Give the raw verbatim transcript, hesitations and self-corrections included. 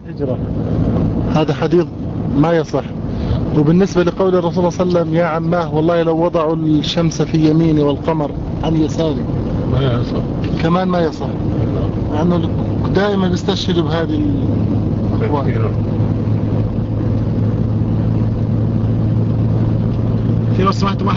هجرة. هذا حديث ما يصح. وبالنسبة لقول الرسول صلى الله عليه وسلم يا عماه والله لو وضعوا الشمس في يميني والقمر عن يساري ما يصح، كمان ما يصح، لأنه دائما يستشهدوا بهذه الأقوال. في لو سمحتوا